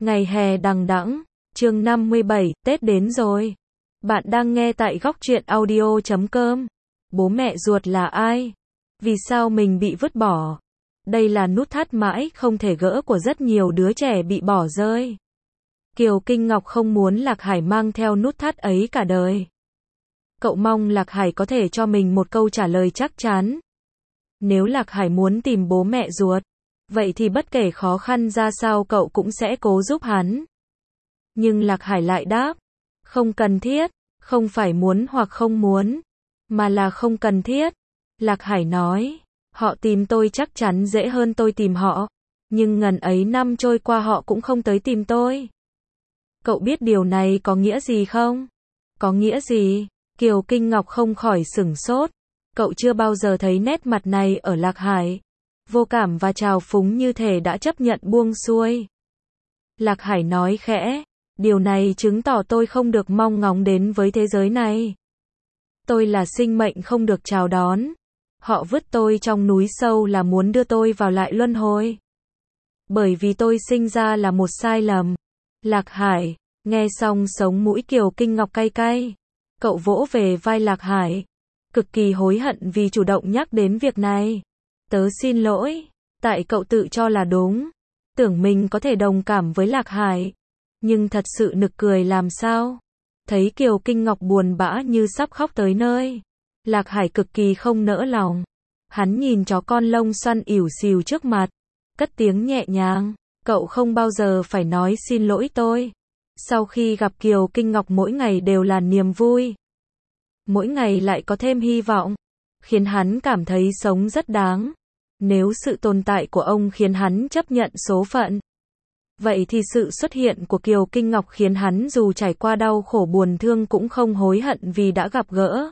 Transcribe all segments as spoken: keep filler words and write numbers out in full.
Ngày hè đằng đẵng, chương năm mươi bảy, Tết đến rồi. Bạn đang nghe tại góc truyện audio chấm com. Bố mẹ ruột là ai? Vì sao mình bị vứt bỏ? Đây là nút thắt mãi không thể gỡ của rất nhiều đứa trẻ bị bỏ rơi. Kiều Kinh Ngọc không muốn Lạc Hải mang theo nút thắt ấy cả đời. Cậu mong Lạc Hải có thể cho mình một câu trả lời chắc chắn. Nếu Lạc Hải muốn tìm bố mẹ ruột, vậy thì bất kể khó khăn ra sao cậu cũng sẽ cố giúp hắn. Nhưng Lạc Hải lại đáp, không cần thiết, không phải muốn hoặc không muốn, mà là không cần thiết. Lạc Hải nói, họ tìm tôi chắc chắn dễ hơn tôi tìm họ, nhưng ngần ấy năm trôi qua họ cũng không tới tìm tôi. Cậu biết điều này có nghĩa gì không? Có nghĩa gì? Kiều Kinh Ngọc không khỏi sửng sốt. Cậu chưa bao giờ thấy nét mặt này ở Lạc Hải. Vô cảm và trào phúng như thể đã chấp nhận buông xuôi. Lạc Hải nói khẽ, điều này chứng tỏ tôi không được mong ngóng đến với thế giới này. Tôi là sinh mệnh không được chào đón. Họ vứt tôi trong núi sâu là muốn đưa tôi vào lại luân hồi. Bởi vì tôi sinh ra là một sai lầm. Lạc Hải, nghe xong sống mũi Kiều Kinh Ngọc cay cay. Cậu vỗ về vai Lạc Hải. Cực kỳ hối hận vì chủ động nhắc đến việc này. Tớ xin lỗi, tại cậu tự cho là đúng. Tưởng mình có thể đồng cảm với Lạc Hải. Nhưng thật sự nực cười làm sao. Thấy Kiều Kinh Ngọc buồn bã như sắp khóc tới nơi. Lạc Hải cực kỳ không nỡ lòng. Hắn nhìn chó con lông xoăn ỉu xìu trước mặt. Cất tiếng nhẹ nhàng. Cậu không bao giờ phải nói xin lỗi tôi. Sau khi gặp Kiều Kinh Ngọc mỗi ngày đều là niềm vui. Mỗi ngày lại có thêm hy vọng. Khiến hắn cảm thấy sống rất đáng. Nếu sự tồn tại của ông khiến hắn chấp nhận số phận, vậy thì sự xuất hiện của Kiều Kinh Ngọc khiến hắn dù trải qua đau khổ buồn thương cũng không hối hận vì đã gặp gỡ.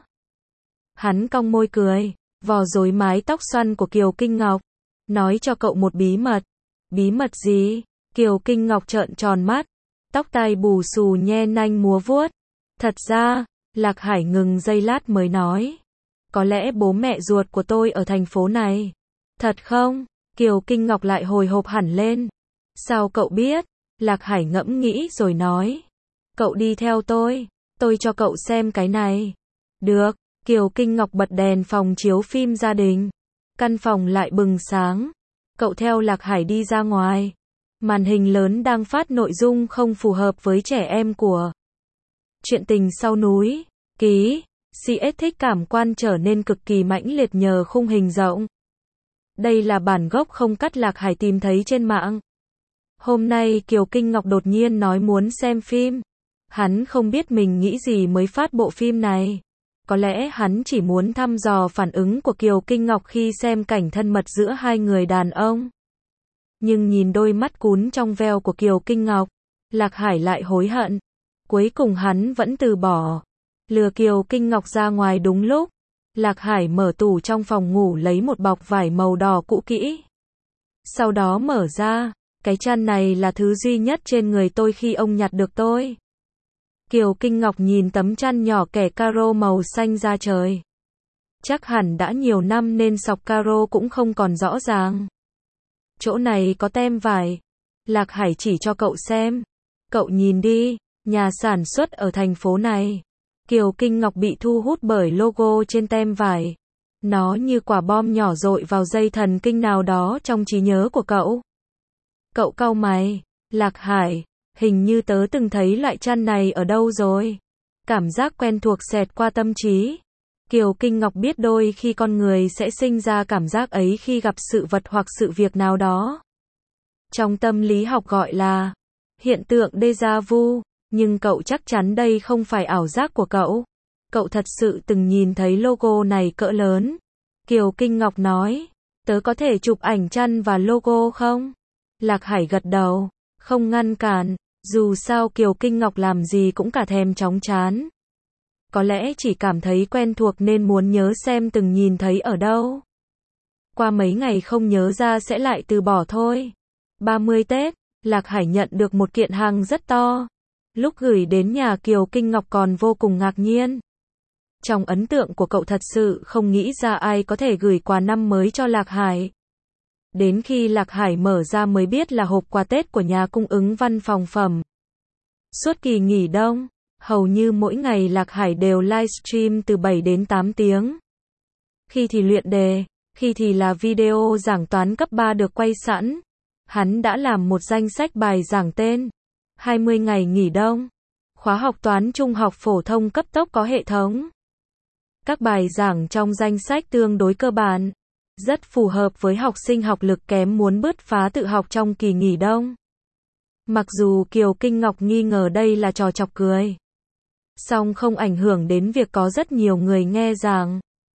Hắn cong môi cười, vò rối mái tóc xoăn của Kiều Kinh Ngọc. Nói cho cậu một bí mật. Bí mật gì? Kiều Kinh Ngọc trợn tròn mắt. Tóc tai bù xù nhe nanh múa vuốt. Thật ra, Lạc Hải ngừng giây lát mới nói. Có lẽ bố mẹ ruột của tôi ở thành phố này. Thật không? Kiều Kinh Ngọc lại hồi hộp hẳn lên. Sao cậu biết? Lạc Hải ngẫm nghĩ rồi nói. Cậu đi theo tôi. Tôi cho cậu xem cái này. Được. Kiều Kinh Ngọc bật đèn phòng chiếu phim gia đình. Căn phòng lại bừng sáng. Cậu theo Lạc Hải đi ra ngoài. Màn hình lớn đang phát nội dung không phù hợp với trẻ em của Chuyện tình sau núi. Ký. xê ét thích cảm quan trở nên cực kỳ mãnh liệt nhờ khung hình rộng. Đây là bản gốc không cắt Lạc Hải tìm thấy trên mạng. Hôm nay Kiều Kinh Ngọc đột nhiên nói muốn xem phim. Hắn không biết mình nghĩ gì mới phát bộ phim này. Có lẽ hắn chỉ muốn thăm dò phản ứng của Kiều Kinh Ngọc khi xem cảnh thân mật giữa hai người đàn ông. Nhưng nhìn đôi mắt cún trong veo của Kiều Kinh Ngọc, Lạc Hải lại hối hận. Cuối cùng hắn vẫn từ bỏ. Lừa Kiều Kinh Ngọc ra ngoài đúng lúc. Lạc Hải mở tủ trong phòng ngủ lấy một bọc vải màu đỏ cũ kỹ. Sau đó mở ra, cái chăn này là thứ duy nhất trên người tôi khi ông nhặt được tôi. Kiều Kinh Ngọc nhìn tấm chăn nhỏ kẻ caro màu xanh da trời. Chắc hẳn đã nhiều năm nên sọc caro cũng không còn rõ ràng. Chỗ này có tem vải. Lạc Hải chỉ cho cậu xem. Cậu nhìn đi, nhà sản xuất ở thành phố này. Kiều Kinh Ngọc bị thu hút bởi logo trên tem vải. Nó như quả bom nhỏ dội vào dây thần kinh nào đó trong trí nhớ của cậu. Cậu cau mày. Lạc Hải, hình như tớ từng thấy loại chăn này ở đâu rồi. Cảm giác quen thuộc xẹt qua tâm trí. Kiều Kinh Ngọc biết đôi khi con người sẽ sinh ra cảm giác ấy khi gặp sự vật hoặc sự việc nào đó. Trong tâm lý học gọi là hiện tượng déjà vu. Nhưng cậu chắc chắn đây không phải ảo giác của cậu. Cậu thật sự từng nhìn thấy logo này cỡ lớn. Kiều Kinh Ngọc nói, tớ có thể chụp ảnh chăn và logo không? Lạc Hải gật đầu, không ngăn cản. Dù sao Kiều Kinh Ngọc làm gì cũng cả thèm chóng chán. Có lẽ chỉ cảm thấy quen thuộc nên muốn nhớ xem từng nhìn thấy ở đâu. Qua mấy ngày không nhớ ra sẽ lại từ bỏ thôi. ba mươi Tết, Lạc Hải nhận được một kiện hàng rất to. Lúc gửi đến nhà Kiều Kinh Ngọc còn vô cùng ngạc nhiên. Trong ấn tượng của cậu thật sự không nghĩ ra ai có thể gửi quà năm mới cho Lạc Hải. Đến khi Lạc Hải mở ra mới biết là hộp quà Tết của nhà cung ứng văn phòng phẩm. Suốt kỳ nghỉ đông, hầu như mỗi ngày Lạc Hải đều livestream từ bảy đến tám tiếng. Khi thì luyện đề, khi thì là video giảng toán cấp ba được quay sẵn. Hắn đã làm một danh sách bài giảng tên hai mươi ngày nghỉ đông. Khóa học toán trung học phổ thông cấp tốc có hệ thống. Các bài giảng trong danh sách tương đối cơ bản, rất phù hợp với học sinh học lực kém muốn bứt phá tự học trong kỳ nghỉ đông. Mặc dù Kiều Kinh Ngọc nghi ngờ đây là trò chọc cười, song không ảnh hưởng đến việc có rất nhiều người nghe giảng.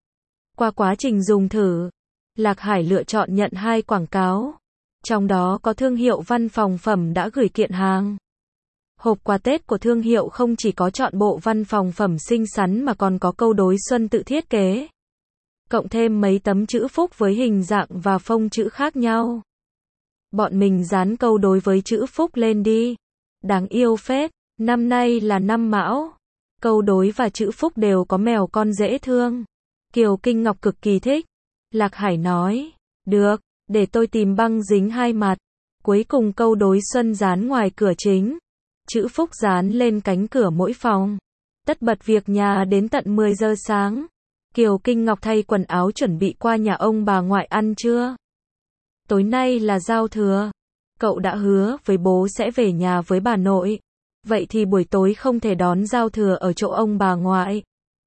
Qua quá trình dùng thử, Lạc Hải lựa chọn nhận hai quảng cáo, trong đó có thương hiệu văn phòng phẩm đã gửi kiện hàng. Hộp quà Tết của thương hiệu không chỉ có chọn bộ văn phòng phẩm xinh xắn mà còn có câu đối xuân tự thiết kế, cộng thêm mấy tấm chữ phúc với hình dạng và phông chữ khác nhau. Bọn mình dán câu đối với chữ phúc lên đi. Đáng yêu phết, năm nay là năm Mão. Câu đối và chữ phúc đều có mèo con dễ thương. Kiều Kinh Ngọc cực kỳ thích. Lạc Hải nói, được, để tôi tìm băng dính hai mặt. Cuối cùng câu đối xuân dán ngoài cửa chính, chữ phúc dán lên cánh cửa mỗi phòng. Tất bật việc nhà đến tận mười giờ sáng. Kiều Kinh Ngọc thay quần áo chuẩn bị qua nhà ông bà ngoại ăn trưa. Tối nay là giao thừa. Cậu đã hứa với bố sẽ về nhà với bà nội. Vậy thì buổi tối không thể đón giao thừa ở chỗ ông bà ngoại.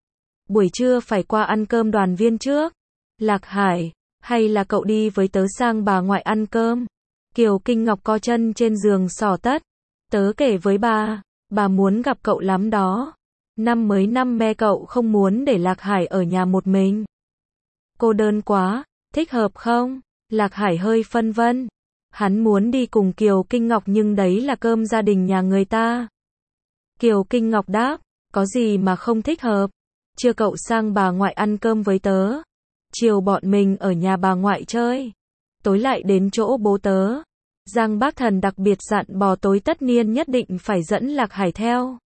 Buổi trưa phải qua ăn cơm đoàn viên trước. Lạc Hải, hay là cậu đi với tớ sang bà ngoại ăn cơm? Kiều Kinh Ngọc co chân trên giường xỏ tất. Tớ kể với bà, bà muốn gặp cậu lắm đó. Năm mới năm me cậu không muốn để Lạc Hải ở nhà một mình. Cô đơn quá, thích hợp không? Lạc Hải hơi phân vân. Hắn muốn đi cùng Kiều Kinh Ngọc nhưng đấy là cơm gia đình nhà người ta. Kiều Kinh Ngọc đáp, có gì mà không thích hợp. Chưa cậu sang bà ngoại ăn cơm với tớ. Chiều bọn mình ở nhà bà ngoại chơi. Tối lại đến chỗ bố tớ. Giang Bác Thần đặc biệt dặn bò tối tất niên nhất định phải dẫn Lạc Hải theo.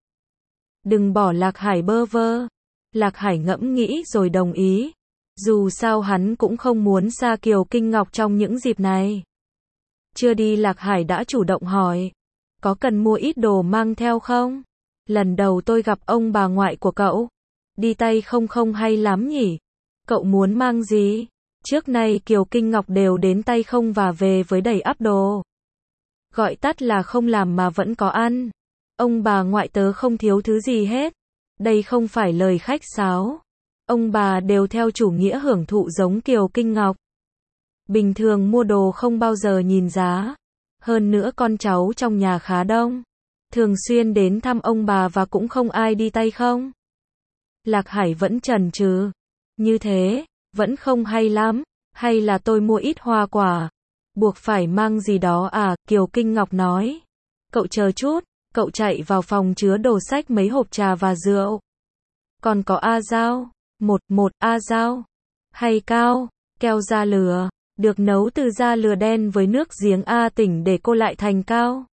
Đừng bỏ Lạc Hải bơ vơ. Lạc Hải ngẫm nghĩ rồi đồng ý. Dù sao hắn cũng không muốn xa Kiều Kinh Ngọc trong những dịp này. Chưa đi Lạc Hải đã chủ động hỏi. Có cần mua ít đồ mang theo không? Lần đầu tôi gặp ông bà ngoại của cậu. Đi tay không không hay lắm nhỉ? Cậu muốn mang gì? Trước nay Kiều Kinh Ngọc đều đến tay không và về với đầy ắp đồ. Gọi tắt là không làm mà vẫn có ăn. Ông bà ngoại tớ không thiếu thứ gì hết. Đây không phải lời khách sáo. Ông bà đều theo chủ nghĩa hưởng thụ giống Kiều Kinh Ngọc. Bình thường mua đồ không bao giờ nhìn giá. Hơn nữa con cháu trong nhà khá đông. Thường xuyên đến thăm ông bà và cũng không ai đi tay không. Lạc Hải vẫn chần chừ. Như thế, vẫn không hay lắm. Hay là tôi mua ít hoa quả. Buộc phải mang gì đó à, Kiều Kinh Ngọc nói. Cậu chờ chút, cậu chạy vào phòng chứa đồ sách mấy hộp trà và rượu. Còn có A Dao, một, một A Dao. Hay cao, keo da lừa, được nấu từ da lừa đen với nước giếng A tỉnh để cô lại thành cao.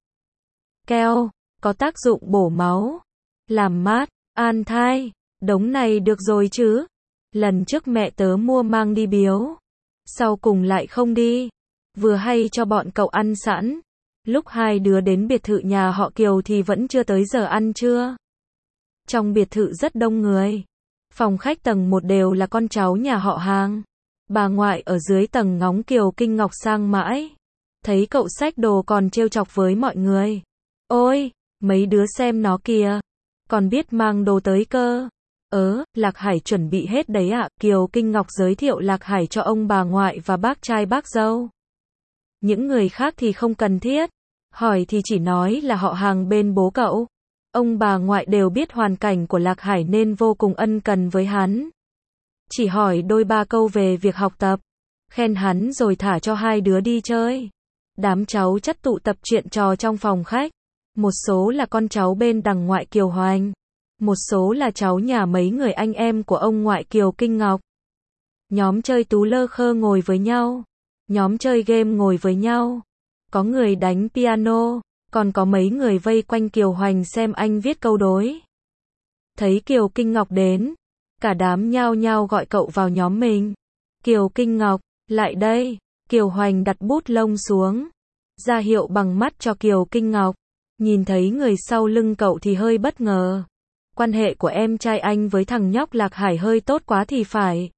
Keo, có tác dụng bổ máu, làm mát, an thai, đống này được rồi chứ. Lần trước mẹ tớ mua mang đi biếu. Sau cùng lại không đi. Vừa hay cho bọn cậu ăn sẵn. Lúc hai đứa đến biệt thự nhà họ Kiều thì vẫn chưa tới giờ ăn trưa. Trong biệt thự rất đông người. Phòng khách tầng một đều là con cháu nhà họ hàng. Bà ngoại ở dưới tầng ngóng Kiều Kinh Ngọc sang mãi. Thấy cậu xách đồ còn trêu chọc với mọi người. Ôi, mấy đứa xem nó kìa. Còn biết mang đồ tới cơ. Ớ, Lạc Hải chuẩn bị hết đấy ạ. Kiều Kinh Ngọc giới thiệu Lạc Hải cho ông bà ngoại và bác trai bác dâu. Những người khác thì không cần thiết. Hỏi thì chỉ nói là họ hàng bên bố cậu. Ông bà ngoại đều biết hoàn cảnh của Lạc Hải nên vô cùng ân cần với hắn. Chỉ hỏi đôi ba câu về việc học tập. Khen hắn rồi thả cho hai đứa đi chơi. Đám cháu chất tụ tập chuyện trò trong phòng khách. Một số là con cháu bên đằng ngoại Kiều Hoành. Một số là cháu nhà mấy người anh em của ông ngoại Kiều Kinh Ngọc. Nhóm chơi tú lơ khơ ngồi với nhau. Nhóm chơi game ngồi với nhau. Có người đánh piano. Còn có mấy người vây quanh Kiều Hoành xem anh viết câu đối. Thấy Kiều Kinh Ngọc đến. Cả đám nhao nhao gọi cậu vào nhóm mình. Kiều Kinh Ngọc, lại đây. Kiều Hoành đặt bút lông xuống, ra hiệu bằng mắt cho Kiều Kinh Ngọc. Nhìn thấy người sau lưng cậu thì hơi bất ngờ. Quan hệ của em trai anh với thằng nhóc Lạc Hải hơi tốt quá thì phải.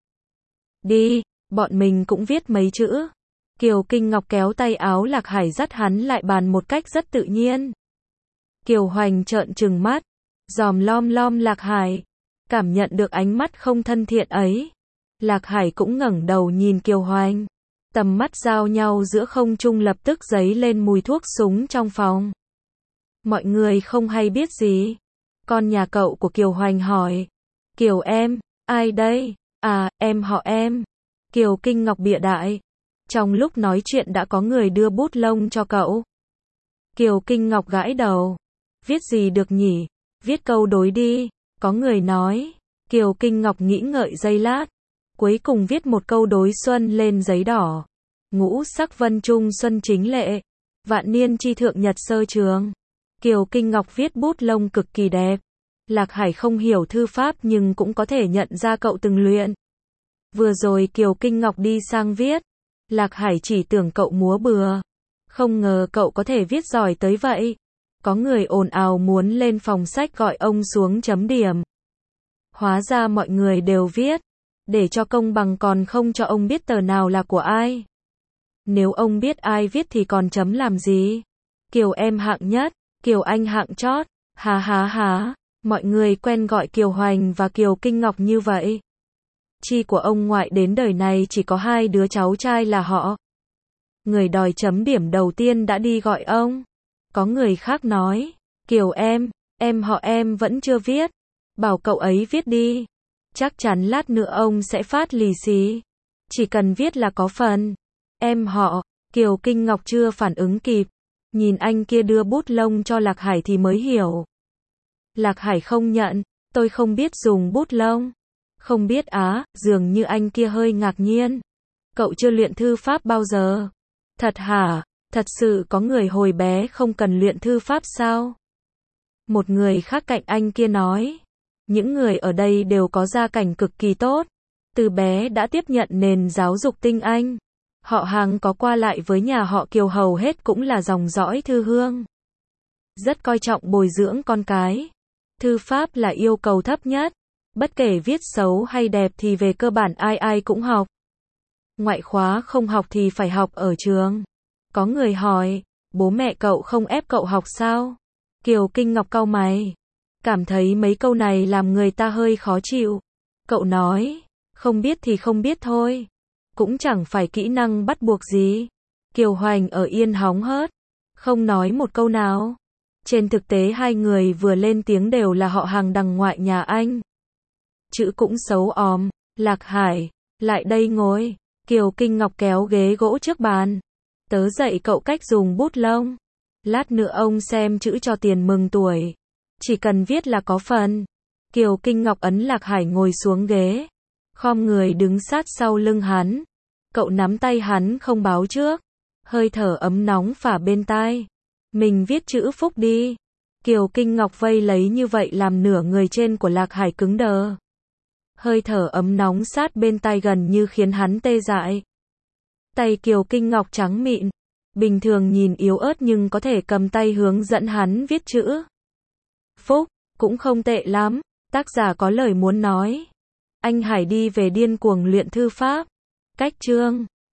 Đi, bọn mình cũng viết mấy chữ. Kiều Kinh Ngọc kéo tay áo Lạc Hải dắt hắn lại bàn một cách rất tự nhiên. Kiều Hoành trợn trừng mắt, dòm lom lom Lạc Hải, cảm nhận được ánh mắt không thân thiện ấy. Lạc Hải cũng ngẩng đầu nhìn Kiều Hoành, tầm mắt giao nhau giữa không trung lập tức dấy lên mùi thuốc súng trong phòng. Mọi người không hay biết gì. Con nhà cậu của Kiều Hoành hỏi. Kiều em, ai đây? À, em họ em. Kiều Kinh Ngọc bịa đại. Trong lúc nói chuyện đã có người đưa bút lông cho cậu. Kiều Kinh Ngọc gãi đầu. Viết gì được nhỉ? Viết câu đối đi. Có người nói. Kiều Kinh Ngọc nghĩ ngợi giây lát. Cuối cùng viết một câu đối xuân lên giấy đỏ. Ngũ sắc vân trung xuân chính lệ. Vạn niên chi thượng nhật sơ trường. Kiều Kinh Ngọc viết bút lông cực kỳ đẹp. Lạc Hải không hiểu thư pháp nhưng cũng có thể nhận ra cậu từng luyện. Vừa rồi Kiều Kinh Ngọc đi sang viết. Lạc Hải chỉ tưởng cậu múa bừa. Không ngờ cậu có thể viết giỏi tới vậy. Có người ồn ào muốn lên phòng sách gọi ông xuống chấm điểm. Hóa ra mọi người đều viết. Để cho công bằng còn không cho ông biết tờ nào là của ai. Nếu ông biết ai viết thì còn chấm làm gì? Kiều em hạng nhất, Kiều anh hạng chót. Há há há. Mọi người quen gọi Kiều Hoành và Kiều Kinh Ngọc như vậy. Chi của ông ngoại đến đời này chỉ có hai đứa cháu trai là họ. Người đòi chấm điểm đầu tiên đã đi gọi ông. Có người khác nói. Kiều em, em họ em vẫn chưa viết. Bảo cậu ấy viết đi. Chắc chắn lát nữa ông sẽ phát lì xì. Chỉ cần viết là có phần. Em họ, Kiều Kinh Ngọc chưa phản ứng kịp. Nhìn anh kia đưa bút lông cho Lạc Hải thì mới hiểu. Lạc Hải không nhận, tôi không biết dùng bút lông. Không biết á, dường như anh kia hơi ngạc nhiên. Cậu chưa luyện thư pháp bao giờ? Thật hả? Thật sự có người hồi bé không cần luyện thư pháp sao? Một người khác cạnh anh kia nói. Những người ở đây đều có gia cảnh cực kỳ tốt. Từ bé đã tiếp nhận nền giáo dục tinh anh. Họ hàng có qua lại với nhà họ Kiều hầu hết cũng là dòng dõi thư hương. Rất coi trọng bồi dưỡng con cái. Thư pháp là yêu cầu thấp nhất. Bất kể viết xấu hay đẹp thì về cơ bản ai ai cũng học. Ngoại khóa không học thì phải học ở trường. Có người hỏi, bố mẹ cậu không ép cậu học sao? Kiều Kinh Ngọc cau mày. Cảm thấy mấy câu này làm người ta hơi khó chịu. Cậu nói, không biết thì không biết thôi. Cũng chẳng phải kỹ năng bắt buộc gì. Kiều Hoành ở yên hóng hớt. Không nói một câu nào. Trên thực tế hai người vừa lên tiếng đều là họ hàng đằng ngoại nhà anh. Chữ cũng xấu òm. Lạc Hải, lại đây ngồi. Kiều Kinh Ngọc kéo ghế gỗ trước bàn. Tớ dạy cậu cách dùng bút lông. Lát nữa ông xem chữ cho tiền mừng tuổi. Chỉ cần viết là có phần. Kiều Kinh Ngọc ấn Lạc Hải ngồi xuống ghế. Khom người đứng sát sau lưng hắn. Cậu nắm tay hắn không báo trước. Hơi thở ấm nóng phả bên tai. Mình viết chữ phúc đi. Kiều Kinh Ngọc vây lấy như vậy làm nửa người trên của Lạc Hải cứng đờ. Hơi thở ấm nóng sát bên tai gần như khiến hắn tê dại. Tay Kiều Kinh Ngọc trắng mịn. Bình thường nhìn yếu ớt nhưng có thể cầm tay hướng dẫn hắn viết chữ. Phúc, cũng không tệ lắm. Tác giả có lời muốn nói. Anh Hải đi về điên cuồng luyện thư pháp. Cách chương